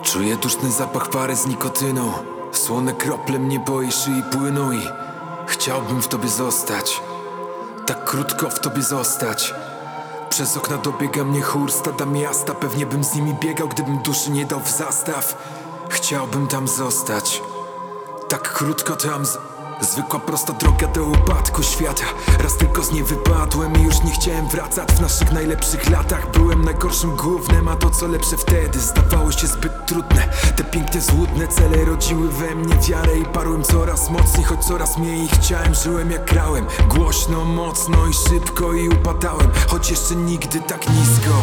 Czuję duszny zapach pary z nikotyną. Słone krople mnie po jej szyi płyną i chciałbym w tobie zostać. Tak krótko w tobie zostać. Przez okna dobiega mnie chór stada miasta. Pewnie bym z nimi biegał, gdybym duszy nie dał w zastaw. Chciałbym tam zostać. Tak krótko tam zwykła prosta droga do upadku świata. Raz tylko z niej wypadłem i już nie chciałem wracać. W naszych najlepszych latach byłem najgorszym gównem, a to co lepsze wtedy zdawało się zbyt trudne. Te piękne, złudne cele rodziły we mnie wiarę i parłem coraz mocniej, choć coraz mniej chciałem. Żyłem jak grałem, głośno, mocno i szybko i upadałem, choć jeszcze nigdy tak nisko.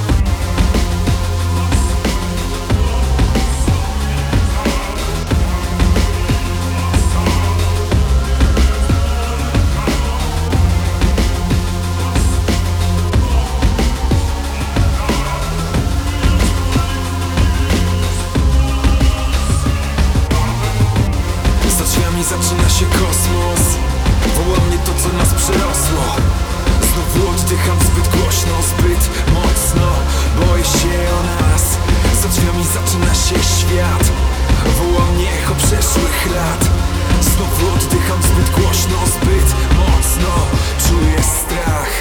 Zaczyna się kosmos. Woła mnie to, co nas przerosło. Znowu oddycham zbyt głośno, zbyt mocno. Boję się o nas. Za drzwiami zaczyna się świat. Woła mnie echo przeszłych lat. Znowu oddycham zbyt głośno, zbyt mocno. Czuję strach.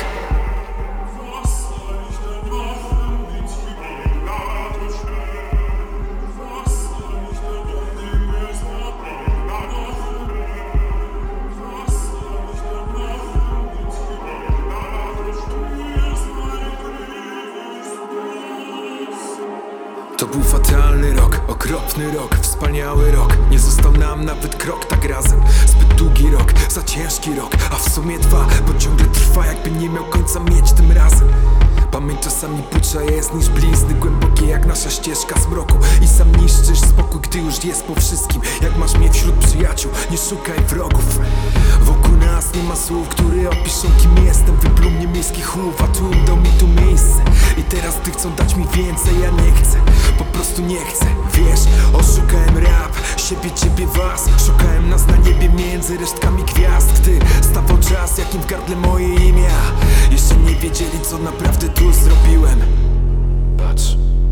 To był fatalny rok, okropny rok, wspaniały rok. Nie został nam nawet krok tak razem. Zbyt długi rok, za ciężki rok, a w sumie dwa, bo ciągle trwa, jakby nie miał końca mieć tym razem. Pamięć czasami pucza jest niż blizny głębokie jak nasza ścieżka zmroku. I sam niszczysz spokój, gdy już jest po wszystkim. Jak masz mnie wśród przyjaciół, nie szukaj wrogów. Wokół nas nie ma słów, które opiszą kim jestem. Wypluł mnie miejski chłów, a tu dał mi tu miejsce. I teraz ty chcą dać mi więcej, ja nie chcę. Po prostu nie chcę, wiesz, oszukałem rap, siebie, ciebie, was. Szukałem nas na niebie między resztkami gwiazd. Gdy stawał czas, jakim w gardle moje imię. Jeszcze nie wiedzieli, co naprawdę tu zrobiłem. Patrz.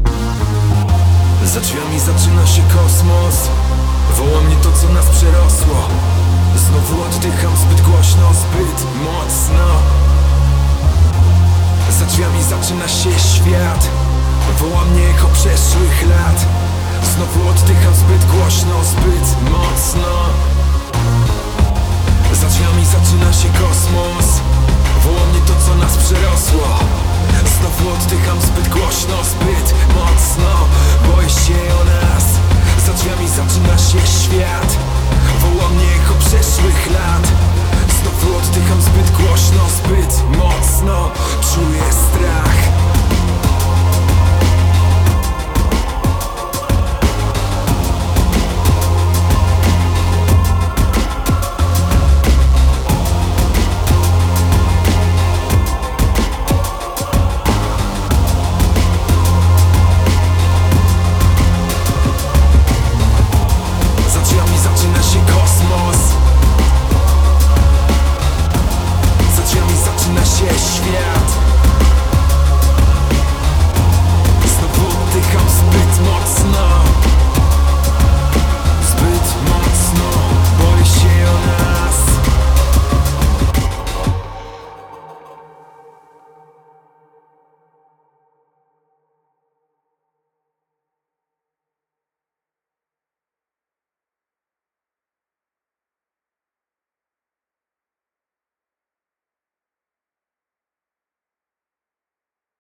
Za drzwiami zaczyna się kosmos. Woła mnie to, co nas przerosło. Znowu oddycham zbyt głośno, zbyt mocno. Za drzwiami zaczyna się świat. Woła mnie echo przeszłych lat. Znowu oddycham zbyt głośno, zbyt mocno. Za drzwiami zaczyna się kosmos. Woła mnie to, co nas przerosło. Znowu oddycham zbyt głośno, zbyt